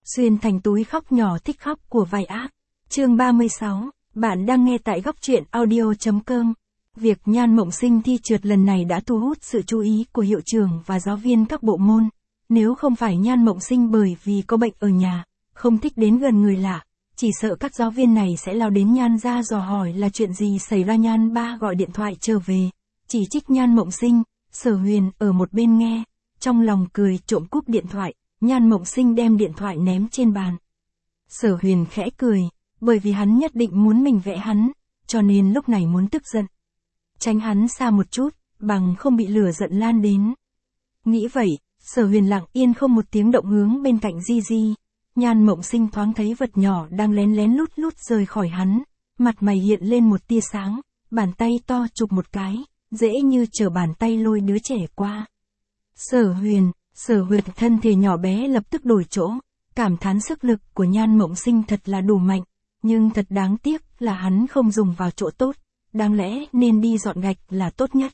Xuyên thành túi khóc nhỏ thích khóc của vai ác. Chương 36, bạn đang nghe tại góc truyện audio.com. Việc Nhan Mộng Sinh thi trượt lần này đã thu hút sự chú ý của hiệu trưởng và giáo viên các bộ môn. Nếu không phải Nhan Mộng Sinh bởi vì có bệnh ở nhà, không thích đến gần người lạ, chỉ sợ các giáo viên này sẽ lao đến Nhan ra dò hỏi là chuyện gì xảy ra. Nhan ba gọi điện thoại trở về, chỉ trích Nhan Mộng Sinh. Sở Huyền ở một bên nghe, trong lòng cười trộm cúp điện thoại. Nhan Mộng Sinh đem điện thoại ném trên bàn. Sở Huyền khẽ cười, bởi vì hắn nhất định muốn mình vẽ hắn, cho nên lúc này muốn tức giận. Tránh hắn xa một chút, bằng không bị lửa giận lan đến. Nghĩ vậy, Sở Huyền lặng yên không một tiếng động hướng bên cạnh Gigi. Nhan Mộng Sinh thoáng thấy vật nhỏ đang lén lén lút lút rời khỏi hắn, mặt mày hiện lên một tia sáng, bàn tay to chụp một cái, dễ như trở bàn tay lôi đứa trẻ qua. Sở Huyền thân thể nhỏ bé lập tức đổi chỗ, cảm thán sức lực của Nhan Mộng Sinh thật là đủ mạnh, nhưng thật đáng tiếc là hắn không dùng vào chỗ tốt, đáng lẽ nên đi dọn gạch là tốt nhất.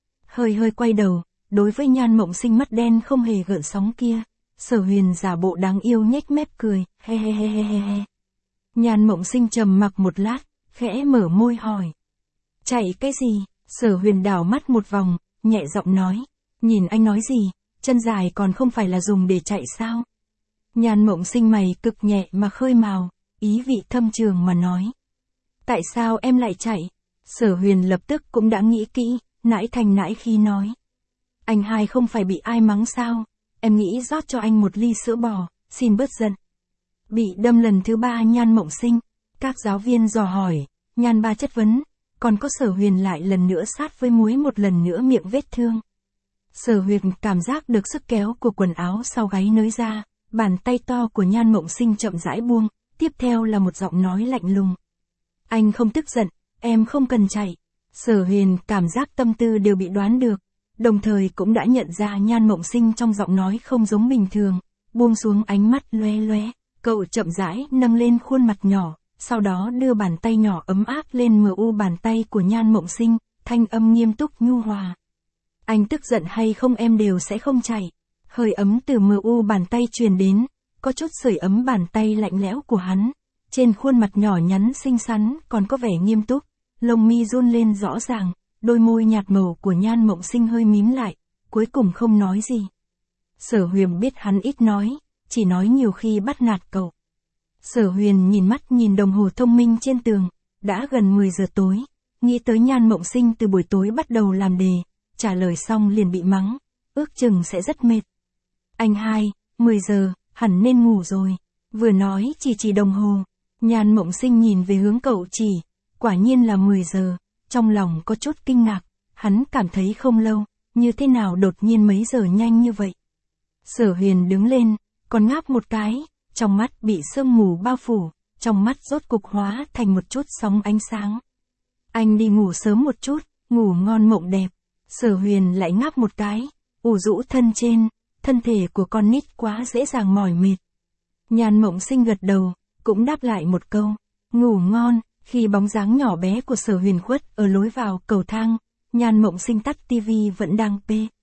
Hơi quay đầu, đối với Nhan Mộng Sinh mắt đen không hề gợn sóng kia, Sở Huyền giả bộ đáng yêu nhếch mép cười, he he he he he. Nhan Mộng Sinh trầm mặc một lát, khẽ mở môi hỏi. Chạy cái gì? Sở Huyền đảo mắt một vòng, nhẹ giọng nói. Nhìn anh nói gì? Chân dài còn không phải là dùng để chạy sao? Nhan Mộng Sinh mày cực nhẹ mà khơi mào, ý vị thâm trường mà nói. Tại sao em lại chạy? Sở Huyền lập tức cũng đã nghĩ kỹ, nãi thành nãi khi nói. Anh hai không phải bị ai mắng sao? Em nghĩ rót cho anh một ly sữa bò, xin bớt giận. Bị đâm lần thứ 3 Nhan Mộng Sinh, các giáo viên dò hỏi, Nhan ba chất vấn, còn có Sở Huyền lại lần nữa sát với muối một lần nữa miệng vết thương. Sở Huyền cảm giác được sức kéo của quần áo sau gáy nới ra, bàn tay to của Nhan Mộng Sinh chậm rãi buông, tiếp theo là một giọng nói lạnh lùng. Anh không tức giận, em không cần chạy. Sở Huyền cảm giác tâm tư đều bị đoán được, đồng thời cũng đã nhận ra Nhan Mộng Sinh trong giọng nói không giống bình thường, buông xuống ánh mắt loé loé, cậu chậm rãi nâng lên khuôn mặt nhỏ, sau đó đưa bàn tay nhỏ ấm áp lên mu bàn tay của Nhan Mộng Sinh, thanh âm nghiêm túc nhu hòa. Anh tức giận hay không em đều sẽ không chạy. Hơi ấm từ mu bàn tay truyền đến, có chút sưởi ấm bàn tay lạnh lẽo của hắn. Trên khuôn mặt nhỏ nhắn xinh xắn còn có vẻ nghiêm túc, lông mi run lên rõ ràng, đôi môi nhạt màu của Nhan Mộng Sinh hơi mím lại, cuối cùng không nói gì. Sở Huyền biết hắn ít nói, chỉ nói nhiều khi bắt nạt cậu. Sở Huyền nhìn mắt nhìn đồng hồ thông minh trên tường, đã gần 10 giờ tối, nghĩ tới Nhan Mộng Sinh từ buổi tối bắt đầu làm đề, trả lời xong liền bị mắng, ước chừng sẽ rất mệt. Anh hai, 10 giờ, hẳn nên ngủ rồi. Vừa nói chỉ đồng hồ, Nhan Mộng Sinh nhìn về hướng cậu chỉ, quả nhiên là 10 giờ, trong lòng có chút kinh ngạc, hắn cảm thấy không lâu, như thế nào đột nhiên mấy giờ nhanh như vậy. Sở Huyền đứng lên, còn ngáp một cái, trong mắt bị sương mù bao phủ, trong mắt rốt cục hóa thành một chút sóng ánh sáng. Anh đi ngủ sớm một chút, ngủ ngon mộng đẹp. Sở Huyền lại ngáp một cái, ủ rũ thân trên, thân thể của con nít quá dễ dàng mỏi mệt. Nhan Mộng Sinh gật đầu, cũng đáp lại một câu, ngủ ngon. Khi bóng dáng nhỏ bé của Sở Huyền khuất ở lối vào cầu thang, Nhan Mộng Sinh tắt tivi vẫn đang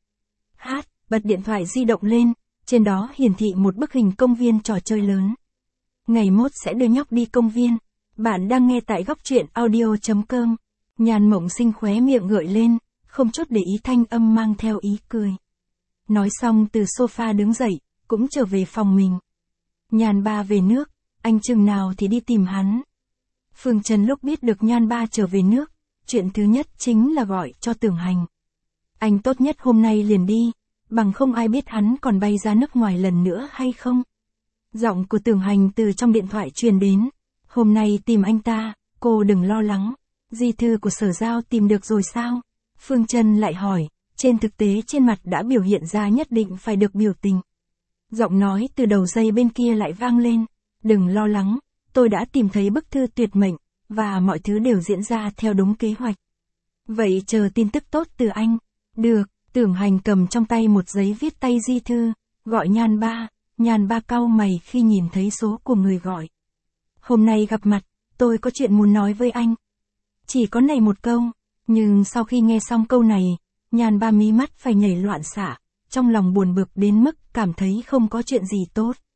bật điện thoại di động lên, trên đó hiển thị một bức hình công viên trò chơi lớn. Ngày mốt sẽ đưa nhóc đi công viên. Bạn đang nghe tại góc truyện audio.com. Nhan Mộng Sinh khóe miệng gợi lên, không chút để ý thanh âm mang theo ý cười. Nói xong từ sofa đứng dậy, cũng trở về phòng mình. Nhan ba về nước, anh chừng nào thì đi tìm hắn. Phương Trần lúc biết được Nhan ba trở về nước, chuyện thứ nhất chính là gọi cho Tưởng Hành. Anh tốt nhất hôm nay liền đi, bằng không ai biết hắn còn bay ra nước ngoài lần nữa hay không. Giọng của Tưởng Hành từ trong điện thoại truyền đến. Hôm nay tìm anh ta, cô đừng lo lắng. Di thư của Sở Giao tìm được rồi sao? Phương Trần lại hỏi, trên thực tế trên mặt đã biểu hiện ra nhất định phải được biểu tình. Giọng nói từ đầu dây bên kia lại vang lên, đừng lo lắng, tôi đã tìm thấy bức thư tuyệt mệnh, và mọi thứ đều diễn ra theo đúng kế hoạch. Vậy chờ tin tức tốt từ anh. Được, Tưởng Hành cầm trong tay một giấy viết tay di thư, gọi Nhan ba cau mày khi nhìn thấy số của người gọi. Hôm nay gặp mặt, tôi có chuyện muốn nói với anh. Chỉ có này một câu, nhưng sau khi nghe xong câu này, Nhan ba mí mắt phải nhảy loạn xạ, trong lòng buồn bực đến mức cảm thấy không có chuyện gì tốt.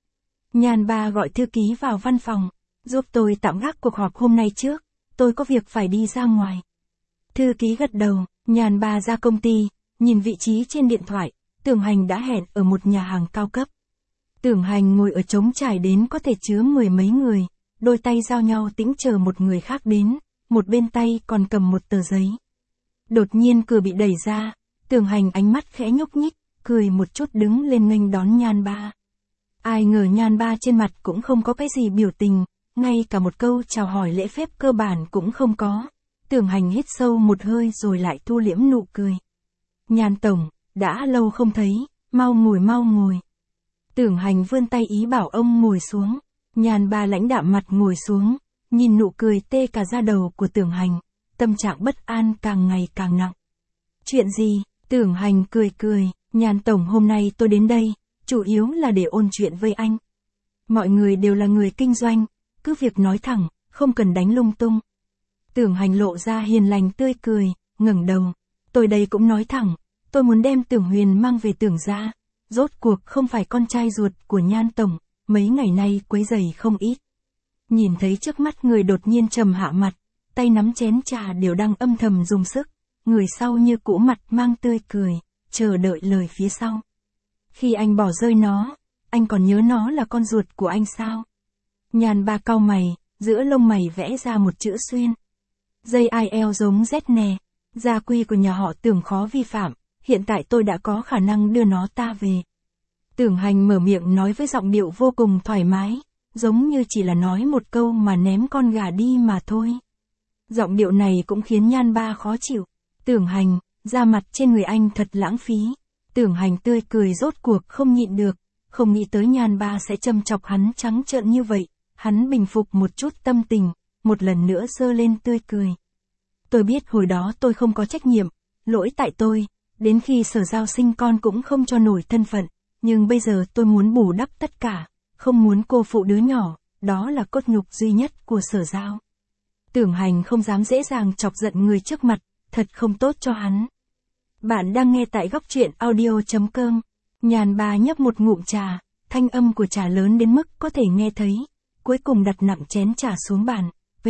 Nhan Ba gọi thư ký vào văn phòng, giúp tôi tạm gác cuộc họp hôm nay trước, tôi có việc phải đi ra ngoài. Thư ký gật đầu, Nhan Ba ra công ty, nhìn vị trí trên điện thoại, Tưởng Hành đã hẹn ở một nhà hàng cao cấp. Tưởng Hành ngồi ở trống trải đến có thể chứa mười mấy người, đôi tay giao nhau tĩnh chờ một người khác đến, một bên tay còn cầm một tờ giấy. Đột nhiên cửa bị đẩy ra, Tưởng Hành ánh mắt khẽ nhúc nhích, cười một chút đứng lên nghênh đón Nhan Ba. Ai ngờ Nhan Ba trên mặt cũng không có cái gì biểu tình, ngay cả một câu chào hỏi lễ phép cơ bản cũng không có. Tưởng Hành hít sâu một hơi rồi lại thu liễm nụ cười. Nhan tổng, đã lâu không thấy, mau ngồi mau ngồi. Tưởng Hành vươn tay ý bảo ông ngồi xuống. Nhan Ba lãnh đạm mặt ngồi xuống, nhìn nụ cười tê cả da đầu của Tưởng Hành, tâm trạng bất an càng ngày càng nặng. Chuyện gì? Tưởng Hành cười cười, Nhan tổng hôm nay tôi đến đây, chủ yếu là để ôn chuyện với anh. Mọi người đều là người kinh doanh, cứ việc nói thẳng, không cần đánh lung tung. Tưởng Hành lộ ra hiền lành tươi cười, ngẩng đầu. Tôi đây cũng nói thẳng, tôi muốn đem Tưởng Huyền mang về Tưởng gia. Rốt cuộc không phải con trai ruột của Nhan tổng, mấy ngày nay quấy rầy không ít. Nhìn thấy trước mắt người đột nhiên trầm hạ mặt, tay nắm chén trà đều đang âm thầm dùng sức, người sau như cũ mặt mang tươi cười, chờ đợi lời phía sau. Khi anh bỏ rơi nó, anh còn nhớ nó là con ruột của anh sao? Nhan Ba cau mày, giữa lông mày vẽ ra một chữ xuyên. Dây IL giống Z nè, gia quy của nhà họ Tưởng khó vi phạm, hiện tại tôi đã có khả năng đưa nó ta về. Tưởng Hành mở miệng nói với giọng điệu vô cùng thoải mái, giống như chỉ là nói một câu mà ném con gà đi mà thôi. Giọng điệu này cũng khiến Nhan Ba khó chịu. Tưởng Hành, da mặt trên người anh thật lãng phí. Tưởng Hành tươi cười rốt cuộc không nhịn được, không nghĩ tới Nhan Ba sẽ châm chọc hắn trắng trợn như vậy. Hắn bình phục một chút tâm tình, một lần nữa giơ lên tươi cười. Tôi biết hồi đó tôi không có trách nhiệm, lỗi tại tôi, đến khi Sở Giao sinh con cũng không cho nổi thân phận, nhưng bây giờ tôi muốn bù đắp tất cả, không muốn cô phụ đứa nhỏ, đó là cốt nhục duy nhất của Sở Giao. Tưởng Hành không dám dễ dàng chọc giận người trước mặt, thật không tốt cho hắn. Bạn đang nghe tại góc truyện audio.com. Nhan Ba nhấp một ngụm trà, thanh âm của trà lớn đến mức có thể nghe thấy, cuối cùng đặt nặng chén trà xuống bàn,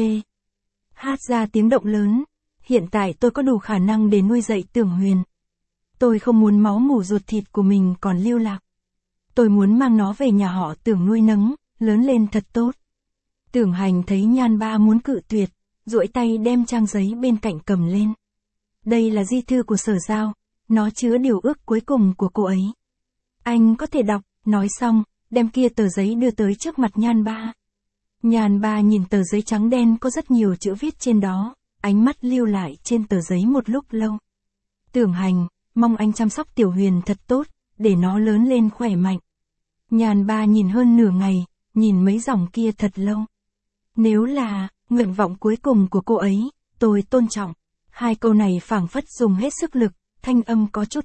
hát ra tiếng động lớn. Hiện tại tôi có đủ khả năng để nuôi dạy Tưởng Huyền. Tôi không muốn máu mủ ruột thịt của mình còn lưu lạc. Tôi muốn mang nó về nhà họ Tưởng nuôi nấng, lớn lên thật tốt. Tưởng Hành thấy Nhan Ba muốn cự tuyệt, duỗi tay đem trang giấy bên cạnh cầm lên. Đây là di thư của Sở Giao, nó chứa điều ước cuối cùng của cô ấy. Anh có thể đọc, nói xong, đem kia tờ giấy đưa tới trước mặt Nhan Ba. Nhan Ba nhìn tờ giấy trắng đen có rất nhiều chữ viết trên đó, ánh mắt lưu lại trên tờ giấy một lúc lâu. Tưởng Hành, mong anh chăm sóc Tiểu Huyền thật tốt, để nó lớn lên khỏe mạnh. Nhan Ba nhìn hơn nửa ngày, nhìn mấy dòng kia thật lâu. Nếu là nguyện vọng cuối cùng của cô ấy, tôi tôn trọng. Hai câu này phảng phất dùng hết sức lực, thanh âm có chút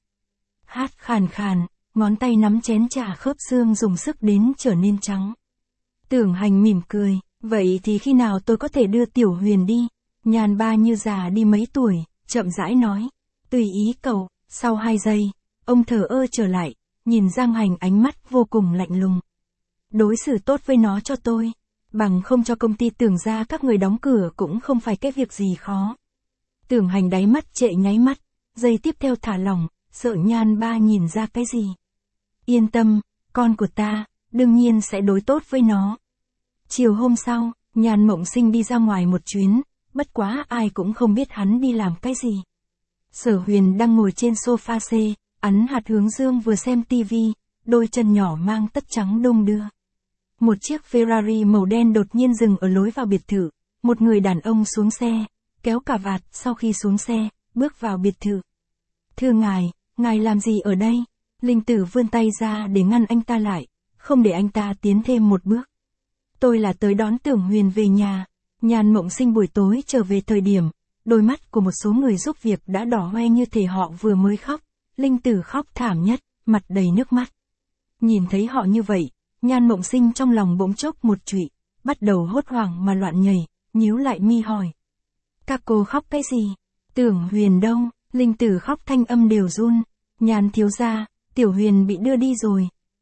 hát khàn khàn, ngón tay nắm chén trà khớp xương dùng sức đến trở nên trắng. Tưởng Hành mỉm cười, vậy thì khi nào tôi có thể đưa Tiểu Huyền đi? Nhan Ba như già đi mấy tuổi, chậm rãi nói. Tùy ý cậu. Sau 2 giây, ông thờ ơ trở lại, nhìn Giang Hành ánh mắt vô cùng lạnh lùng. Đối xử tốt với nó cho tôi, bằng không cho công ty Tưởng gia các người đóng cửa cũng không phải cái việc gì khó. Tưởng Hành đáy mắt trệ nháy mắt, giây tiếp theo thả lỏng, sợ Nhan Ba nhìn ra cái gì. Yên tâm, con của ta, đương nhiên sẽ đối tốt với nó. Chiều hôm sau, Nhan Mộng Sinh đi ra ngoài một chuyến, bất quá ai cũng không biết hắn đi làm cái gì. Sở Huyền đang ngồi trên sofa C, ấn hạt hướng dương vừa xem tivi, đôi chân nhỏ mang tất trắng đung đưa. Một chiếc Ferrari màu đen đột nhiên dừng ở lối vào biệt thự, một người đàn ông xuống xe, kéo cà vạt sau khi xuống xe, bước vào biệt thự. Thưa ngài làm gì ở đây? Linh Tử vươn tay ra để ngăn anh ta lại, không để anh ta tiến thêm một bước. Tôi là tới đón Tưởng Huyền về nhà. Nhan Mộng Sinh buổi tối trở về thời điểm, đôi mắt của một số người giúp việc đã đỏ hoe như thể họ vừa mới khóc. Linh Tử khóc thảm nhất, mặt đầy nước mắt. Nhìn thấy họ như vậy, Nhan Mộng Sinh trong lòng bỗng chốc một trụy, bắt đầu hốt hoảng mà loạn nhảy, nhíu lại mi hỏi. Các cô khóc cái gì? Tưởng Huyền đâu? Linh Tử khóc thanh âm đều run. Nhan thiếu gia, Tiểu Huyền bị đưa đi rồi.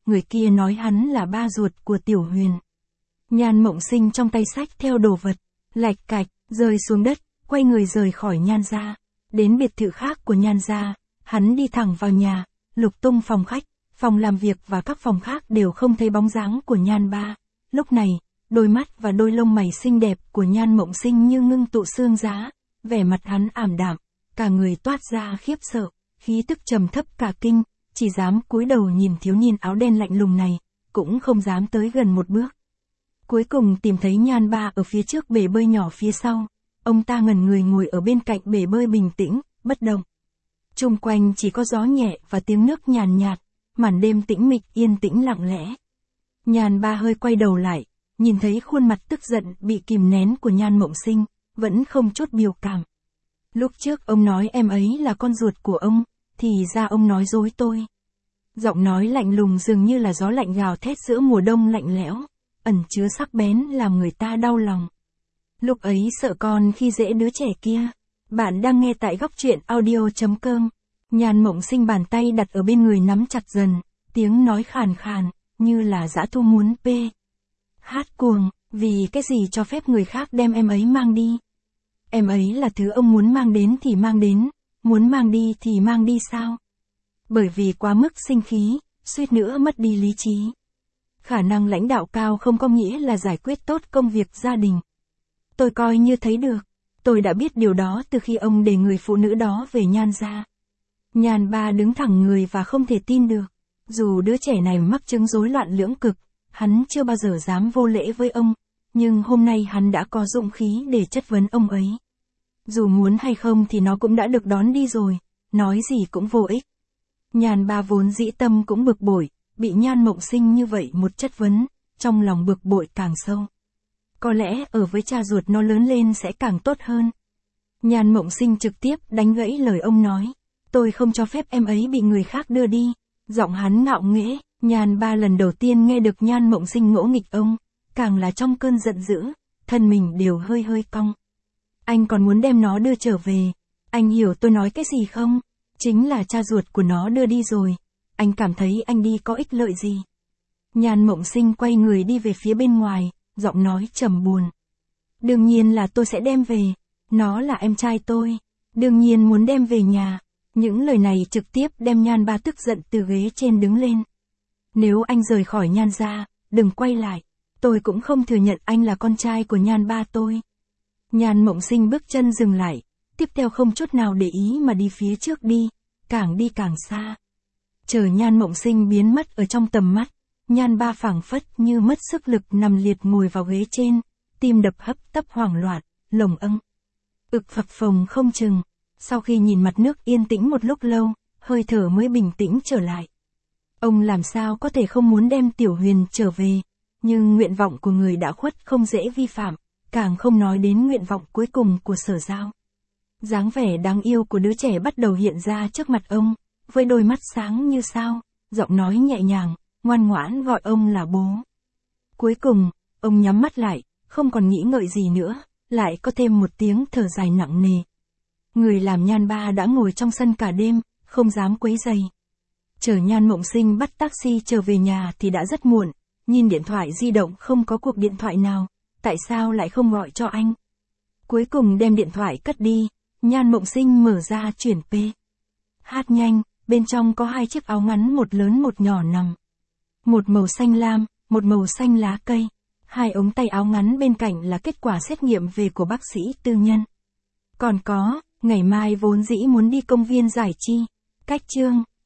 người kia nói hắn là ba ruột của Tiểu Huyền. Nhan Mộng Sinh trong tay xách theo đồ vật, lạch cạch, rơi xuống đất, quay người rời khỏi Nhan gia. Đến biệt thự khác của Nhan gia, hắn đi thẳng vào nhà, lục tung phòng khách, phòng làm việc và các phòng khác đều không thấy bóng dáng của Nhan ba. Lúc này, đôi mắt và đôi lông mày xinh đẹp của Nhan Mộng Sinh như ngưng tụ xương giá, vẻ mặt hắn ảm đạm, cả người toát ra khiếp sợ, khí tức trầm thấp cả kinh, chỉ dám cúi đầu nhìn thiếu niên áo đen lạnh lùng này, cũng không dám tới gần một bước. Cuối cùng tìm thấy Nhan ba ở phía trước bể bơi nhỏ phía sau, ông ta ngẩn người ngồi ở bên cạnh bể bơi bình tĩnh, bất động. Chung quanh chỉ có gió nhẹ và tiếng nước nhàn nhạt, màn đêm tĩnh mịch yên tĩnh lặng lẽ. Nhan ba hơi quay đầu lại, nhìn thấy khuôn mặt tức giận bị kìm nén của Nhan Mộng Sinh, vẫn không chút biểu cảm. Lúc trước ông nói em ấy là con ruột của ông, thì ra ông nói dối tôi. Giọng nói lạnh lùng dường như là gió lạnh gào thét giữa mùa đông lạnh lẽo, ẩn chứa sắc bén làm người ta đau lòng. Lúc ấy sợ con khi dễ đứa trẻ kia. Bạn đang nghe tại góc truyện audio.com. Nhan Mộng Sinh bàn tay đặt ở bên người nắm chặt dần, tiếng nói khàn khàn, như là dã thu muốn hát cuồng, vì cái gì cho phép người khác đem em ấy mang đi. Em ấy là thứ ông muốn mang đến thì mang đến, muốn mang đi thì mang đi sao? Bởi vì quá mức sinh khí, suýt nữa mất đi lý trí. Khả năng lãnh đạo cao không có nghĩa là giải quyết tốt công việc gia đình. Tôi coi như thấy được. Tôi đã biết điều đó từ khi ông để người phụ nữ đó về Nhan gia. Nhan ba đứng thẳng người và không thể tin được. Dù đứa trẻ này mắc chứng rối loạn lưỡng cực, hắn chưa bao giờ dám vô lễ với ông, nhưng hôm nay hắn đã có dũng khí để chất vấn ông ấy. Dù muốn hay không thì nó cũng đã được đón đi rồi, nói gì cũng vô ích. Nhan ba vốn dĩ tâm cũng bực bội, bị Nhan Mộng Sinh như vậy một chất vấn, trong lòng bực bội càng sâu. Có lẽ ở với cha ruột nó lớn lên sẽ càng tốt hơn. Nhan Mộng Sinh trực tiếp đánh gãy lời ông nói. Tôi không cho phép em ấy bị người khác đưa đi. Giọng hắn ngạo nghễ, Nhan ba lần đầu tiên nghe được Nhan Mộng Sinh ngỗ nghịch ông, càng là trong cơn giận dữ, thân mình đều hơi hơi cong. Anh còn muốn đem nó đưa trở về. Anh hiểu tôi nói cái gì không? Chính là cha ruột của nó đưa đi rồi. Anh cảm thấy anh đi có ích lợi gì? Nhan Mộng Sinh quay người đi về phía bên ngoài, giọng nói trầm buồn. Đương nhiên là tôi sẽ đem về. Nó là em trai tôi. Đương nhiên muốn đem về nhà. Những lời này trực tiếp đem Nhan ba tức giận từ ghế trên đứng lên. Nếu anh rời khỏi Nhan gia, đừng quay lại. Tôi cũng không thừa nhận anh là con trai của Nhan ba tôi. Nhan Mộng Sinh bước chân dừng lại, tiếp theo không chút nào để ý mà đi phía trước đi càng xa. Chờ Nhan Mộng Sinh biến mất ở trong tầm mắt, Nhan ba phảng phất như mất sức lực nằm liệt ngồi vào ghế trên, tim đập hấp tấp hoảng loạn, lồng ực phập phồng không chừng. Sau khi nhìn mặt nước yên tĩnh một lúc lâu, hơi thở mới bình tĩnh trở lại. Ông làm sao có thể không muốn đem Tiểu Huyền trở về, nhưng nguyện vọng của người đã khuất không dễ vi phạm, càng không nói đến nguyện vọng cuối cùng của Sở Giao. Dáng vẻ đáng yêu của đứa trẻ bắt đầu hiện ra trước mặt ông, với đôi mắt sáng như sao, giọng nói nhẹ nhàng, ngoan ngoãn gọi ông là bố. Cuối cùng, ông nhắm mắt lại, không còn nghĩ ngợi gì nữa, lại có thêm một tiếng thở dài nặng nề. Người làm Nhan ba đã ngồi trong sân cả đêm, không dám quấy rầy. Chờ Nhan Mộng Sinh bắt taxi trở về nhà thì đã rất muộn, nhìn điện thoại di động không có cuộc điện thoại nào, tại sao lại không gọi cho anh? Cuối cùng đem điện thoại cất đi, Nhan Mộng Sinh mở ra chuyển hát nhanh, bên trong có 2 chiếc áo ngắn một lớn một nhỏ nằm. Một màu xanh lam, một màu xanh lá cây. 2 ống tay áo ngắn bên cạnh là kết quả xét nghiệm về của bác sĩ tư nhân. Còn có, ngày mai vốn dĩ muốn đi công viên giải chi. Cách chương